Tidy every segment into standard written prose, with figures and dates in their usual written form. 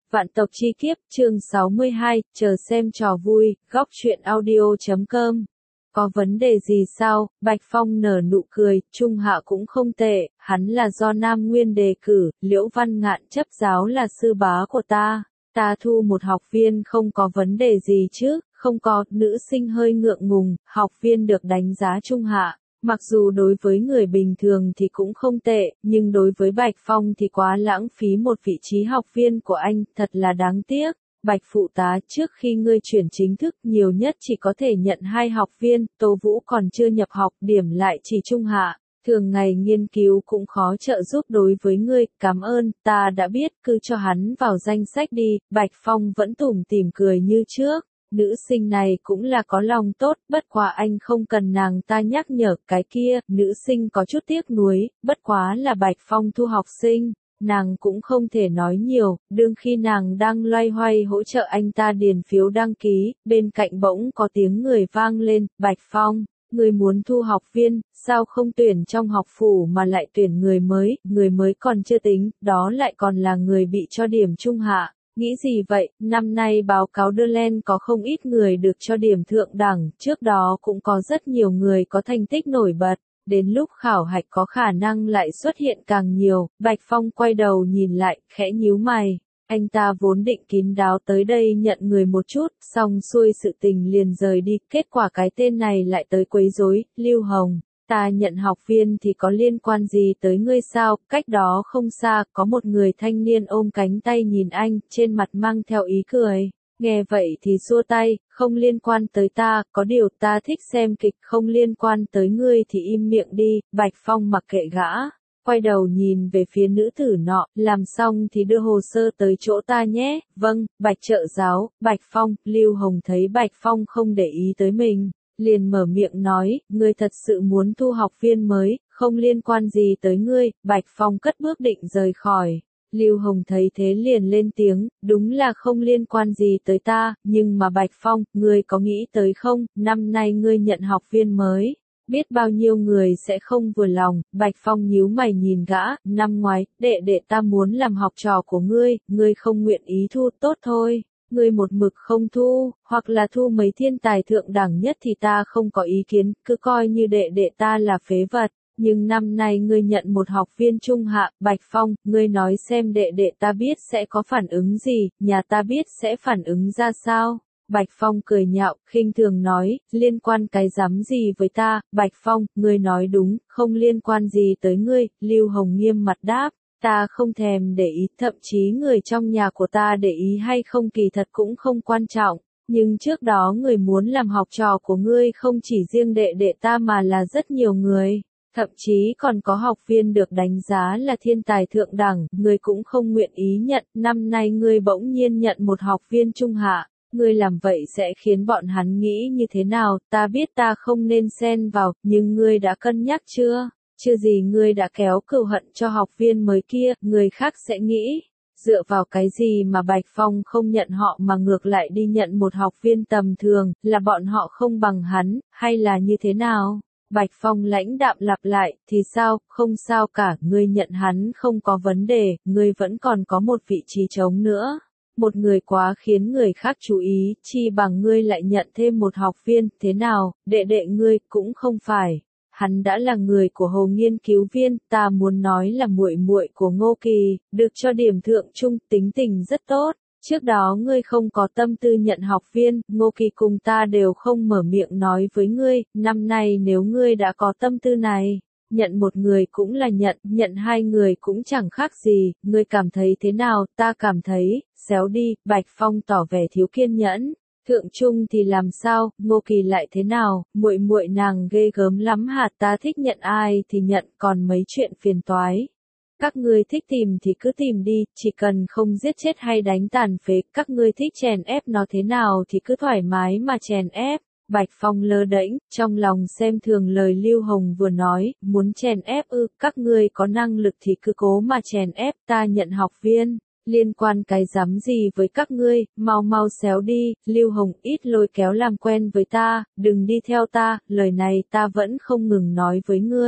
Vạn tộc chi kiếp, chương 62, chờ xem trò vui, góc truyện audio.com. Có vấn đề gì sao? Bạch Phong nở nụ cười, Trung Hạ cũng không tệ, hắn là do Nam Nguyên đề cử, Liễu Văn Ngạn chấp giáo là sư bá của ta thu một học viên không có vấn đề gì chứ, không có, nữ sinh hơi ngượng ngùng, học viên được đánh giá Trung Hạ. Mặc dù đối với người bình thường thì cũng không tệ, nhưng đối với Bạch Phong thì quá lãng phí một vị trí học viên của anh, thật là đáng tiếc. Bạch phụ tá, trước khi ngươi chuyển chính thức, nhiều nhất chỉ có thể nhận 2 học viên, Tô Vũ còn chưa nhập học, điểm lại chỉ Trung Hạ. Thường ngày nghiên cứu cũng khó trợ giúp đối với ngươi, cảm ơn, ta đã biết, cứ cho hắn vào danh sách đi. Bạch Phong vẫn tủm tỉm cười như trước. Nữ sinh này cũng là có lòng tốt, bất quá anh không cần nàng ta nhắc nhở cái kia, nữ sinh có chút tiếc nuối, bất quá là Bạch Phong thu học sinh, nàng cũng không thể nói nhiều, đương khi nàng đang loay hoay hỗ trợ anh ta điền phiếu đăng ký, bên cạnh bỗng có tiếng người vang lên, Bạch Phong, người muốn thu học viên, sao không tuyển trong học phủ mà lại tuyển người mới còn chưa tính, đó lại còn là người bị cho điểm Trung Hạ. Nghĩ gì vậy, năm nay báo cáo đưa lên có không ít người được cho điểm thượng đẳng, trước đó cũng có rất nhiều người có thành tích nổi bật, đến lúc khảo hạch có khả năng lại xuất hiện càng nhiều. Bạch Phong quay đầu nhìn lại, khẽ nhíu mày, anh ta vốn định kín đáo tới đây nhận người một chút, xong xuôi sự tình liền rời đi, kết quả cái tên này lại tới quấy rối. Lưu Hồng, ta nhận học viên thì có liên quan gì tới ngươi sao? Cách đó không xa, có một người thanh niên ôm cánh tay nhìn anh, trên mặt mang theo ý cười. Nghe vậy thì xua tay, không liên quan tới ta, có điều ta thích xem kịch, không liên quan tới ngươi thì im miệng đi. Bạch Phong mặc kệ gã, quay đầu nhìn về phía nữ tử nọ, làm xong thì đưa hồ sơ tới chỗ ta nhé. Vâng, Bạch trợ giáo. Bạch Phong. Lưu Hồng thấy Bạch Phong không để ý tới mình, liền mở miệng nói, ngươi thật sự muốn thu học viên mới, không liên quan gì tới ngươi. Bạch Phong cất bước định rời khỏi. Lưu Hồng thấy thế liền lên tiếng, đúng là không liên quan gì tới ta, nhưng mà Bạch Phong, ngươi có nghĩ tới không, năm nay ngươi nhận học viên mới, biết bao nhiêu người sẽ không vừa lòng. Bạch Phong nhíu mày nhìn gã, năm ngoái, đệ ta muốn làm học trò của ngươi không nguyện ý thu, tốt thôi. Ngươi một mực không thu, hoặc là thu mấy thiên tài thượng đẳng nhất thì ta không có ý kiến, cứ coi như đệ ta là phế vật. Nhưng năm nay ngươi nhận một học viên Trung Hạ. Bạch Phong, ngươi nói xem đệ ta biết sẽ có phản ứng gì, nhà ta biết sẽ phản ứng ra sao? Bạch Phong cười nhạo, khinh thường nói, liên quan cái rắm gì với ta? Bạch Phong, ngươi nói đúng, không liên quan gì tới ngươi. Lưu Hồng nghiêm mặt đáp, ta không thèm để ý, thậm chí người trong nhà của ta để ý hay không kỳ thật cũng không quan trọng. Nhưng trước đó người muốn làm học trò của ngươi không chỉ riêng đệ ta mà là rất nhiều người. Thậm chí còn có học viên được đánh giá là thiên tài thượng đẳng, ngươi cũng không nguyện ý nhận, năm nay ngươi bỗng nhiên nhận một học viên Trung Hạ, ngươi làm vậy sẽ khiến bọn hắn nghĩ như thế nào? Ta biết ta không nên xen vào, nhưng ngươi đã cân nhắc chưa? Chưa gì ngươi đã kéo cừu hận cho học viên mới kia, người khác sẽ nghĩ, dựa vào cái gì mà Bạch Phong không nhận họ mà ngược lại đi nhận một học viên tầm thường, là bọn họ không bằng hắn, hay là như thế nào? Bạch Phong lãnh đạm lặp lại, thì sao, không sao cả, ngươi nhận hắn không có vấn đề, ngươi vẫn còn có một vị trí trống nữa. Một người quá khiến người khác chú ý, chi bằng ngươi lại nhận thêm một học viên, thế nào, đệ ngươi cũng không phải. Hắn đã là người của Hồ nghiên cứu viên, ta muốn nói là muội muội của Ngô Kỳ, được cho điểm thượng trung, tính tình rất tốt. Trước đó ngươi không có tâm tư nhận học viên, Ngô Kỳ cùng ta đều không mở miệng nói với ngươi, năm nay nếu ngươi đã có tâm tư này, nhận một người cũng là nhận 2 người cũng chẳng khác gì, ngươi cảm thấy thế nào? Ta cảm thấy, xéo đi. Bạch Phong tỏ vẻ thiếu kiên nhẫn. Thượng trung thì làm sao, Ngô Kỳ lại thế nào, muội nàng ghê gớm lắm hả? Ta thích nhận ai thì nhận, còn mấy chuyện phiền toái. Các ngươi thích tìm thì cứ tìm đi, chỉ cần không giết chết hay đánh tàn phế, các ngươi thích chèn ép nó thế nào thì cứ thoải mái mà chèn ép. Bạch Phong lơ đễnh, trong lòng xem thường lời Lưu Hồng vừa nói, muốn chèn ép các ngươi có năng lực thì cứ cố mà chèn ép, ta nhận học viên. Liên quan cái rắm gì với các ngươi, mau xéo đi. Lưu Hồng, ít lôi kéo làm quen với ta, đừng đi theo ta, lời này ta vẫn không ngừng nói với ngươi.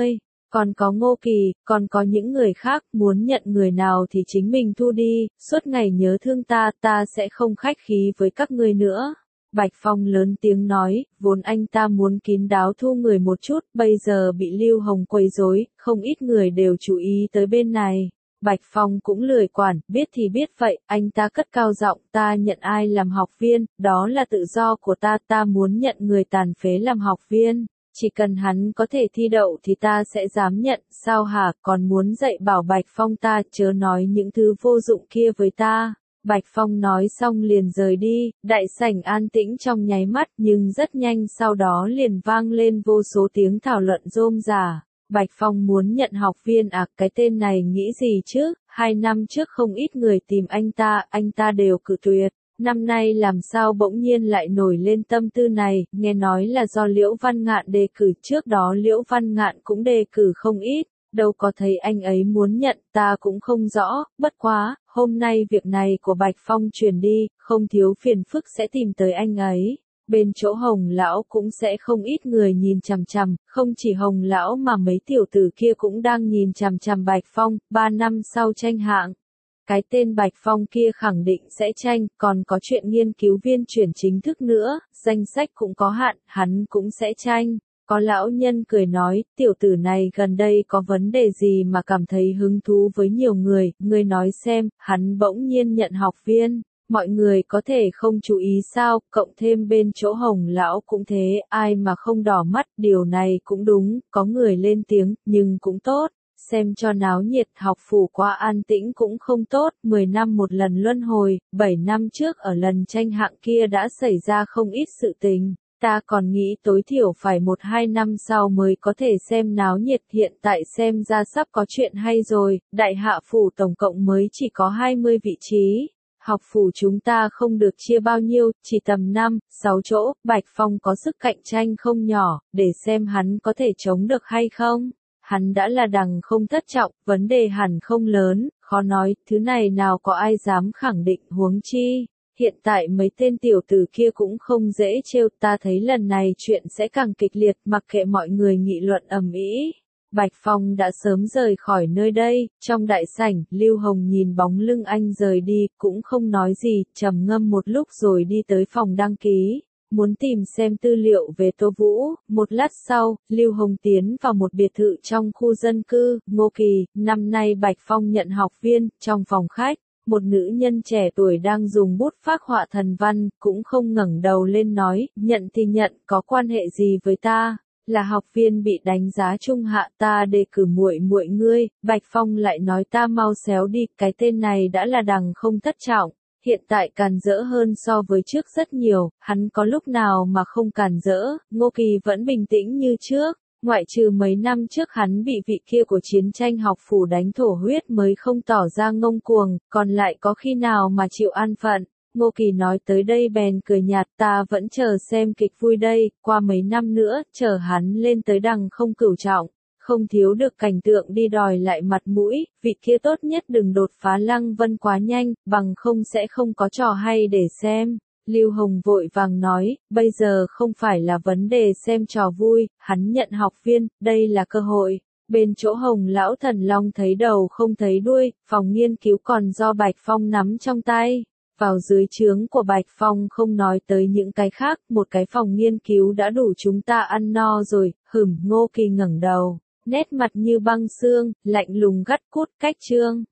Còn có Ngô Kỳ, còn có những người khác, muốn nhận người nào thì chính mình thu đi, suốt ngày nhớ thương ta, ta sẽ không khách khí với các ngươi nữa. Bạch Phong lớn tiếng nói, vốn anh ta muốn kín đáo thu người một chút, bây giờ bị Lưu Hồng quấy rối, không ít người đều chú ý tới bên này. Bạch Phong cũng lười quản, biết thì biết vậy, anh ta cất cao giọng, ta nhận ai làm học viên, đó là tự do của ta, ta muốn nhận người tàn phế làm học viên. Chỉ cần hắn có thể thi đậu thì ta sẽ dám nhận, sao hả, còn muốn dạy bảo Bạch Phong ta, chớ nói những thứ vô dụng kia với ta. Bạch Phong nói xong liền rời đi, đại sảnh an tĩnh trong nháy mắt, nhưng rất nhanh sau đó liền vang lên vô số tiếng thảo luận rôm rả. Bạch Phong muốn nhận học viên à, cái tên này nghĩ gì chứ, 2 năm trước không ít người tìm anh ta đều cự tuyệt. Năm nay làm sao bỗng nhiên lại nổi lên tâm tư này, nghe nói là do Liễu Văn Ngạn đề cử, trước đó Liễu Văn Ngạn cũng đề cử không ít, đâu có thấy anh ấy muốn nhận, ta cũng không rõ, bất quá, hôm nay việc này của Bạch Phong truyền đi, không thiếu phiền phức sẽ tìm tới anh ấy. Bên chỗ Hồng lão cũng sẽ không ít người nhìn chằm chằm, không chỉ Hồng lão mà mấy tiểu tử kia cũng đang nhìn chằm chằm Bạch Phong, 3 năm sau tranh hạng. Cái tên Bạch Phong kia khẳng định sẽ tranh, còn có chuyện nghiên cứu viên chuyển chính thức nữa, danh sách cũng có hạn, hắn cũng sẽ tranh. Có lão nhân cười nói, tiểu tử này gần đây có vấn đề gì mà cảm thấy hứng thú với nhiều người nói xem, hắn bỗng nhiên nhận học viên. Mọi người có thể không chú ý sao, cộng thêm bên chỗ Hồng lão cũng thế, ai mà không đỏ mắt, điều này cũng đúng, có người lên tiếng, nhưng cũng tốt. Xem cho náo nhiệt, học phủ quá an tĩnh cũng không tốt, 10 năm một lần luân hồi, 7 năm trước ở lần tranh hạng kia đã xảy ra không ít sự tình, ta còn nghĩ tối thiểu phải 1-2 năm sau mới có thể xem náo nhiệt, hiện tại xem ra sắp có chuyện hay rồi, đại hạ phủ tổng cộng mới chỉ có 20 vị trí. Học phủ chúng ta không được chia bao nhiêu, chỉ tầm 5-6 chỗ, Bạch Phong có sức cạnh tranh không nhỏ, để xem hắn có thể chống được hay không. Hắn đã là đằng không thất trọng, vấn đề hẳn không lớn, khó nói, thứ này nào có ai dám khẳng định, huống chi. Hiện tại mấy tên tiểu tử kia cũng không dễ trêu, ta thấy lần này chuyện sẽ càng kịch liệt, mặc kệ mọi người nghị luận ầm ĩ. Bạch Phong đã sớm rời khỏi nơi đây, trong đại sảnh, Lưu Hồng nhìn bóng lưng anh rời đi, cũng không nói gì, trầm ngâm một lúc rồi đi tới phòng đăng ký. Muốn tìm xem tư liệu về Tô Vũ, một lát sau, Lưu Hồng tiến vào một biệt thự trong khu dân cư, Ngô Kỳ, năm nay Bạch Phong nhận học viên, trong phòng khách, một nữ nhân trẻ tuổi đang dùng bút phác họa thần văn, cũng không ngẩng đầu lên nói, nhận thì nhận, có quan hệ gì với ta, là học viên bị đánh giá trung hạ, ta đề cử muội muội ngươi, Bạch Phong lại nói ta mau xéo đi, cái tên này đã là đằng không thất trọng. Hiện tại càn rỡ hơn so với trước rất nhiều, hắn có lúc nào mà không càn rỡ, Ngô Kỳ vẫn bình tĩnh như trước, ngoại trừ mấy năm trước hắn bị vị kia của chiến tranh học phủ đánh thổ huyết mới không tỏ ra ngông cuồng, còn lại có khi nào mà chịu an phận. Ngô Kỳ nói tới đây bèn cười nhạt, ta vẫn chờ xem kịch vui đây, qua mấy năm nữa, chờ hắn lên tới đằng không cửu trọng. Không thiếu được cảnh tượng đi đòi lại mặt mũi, vị kia tốt nhất đừng đột phá Lăng Vân quá nhanh, bằng không sẽ không có trò hay để xem. Lưu Hồng vội vàng nói, bây giờ không phải là vấn đề xem trò vui, hắn nhận học viên, đây là cơ hội. Bên chỗ Hồng lão thần long thấy đầu không thấy đuôi, phòng nghiên cứu còn do Bạch Phong nắm trong tay. Vào dưới trướng của Bạch Phong không nói tới những cái khác, một cái phòng nghiên cứu đã đủ chúng ta ăn no rồi, Ngô Kỳ ngẩng đầu. Nét mặt như băng xương, lạnh lùng gắt cút cách trương.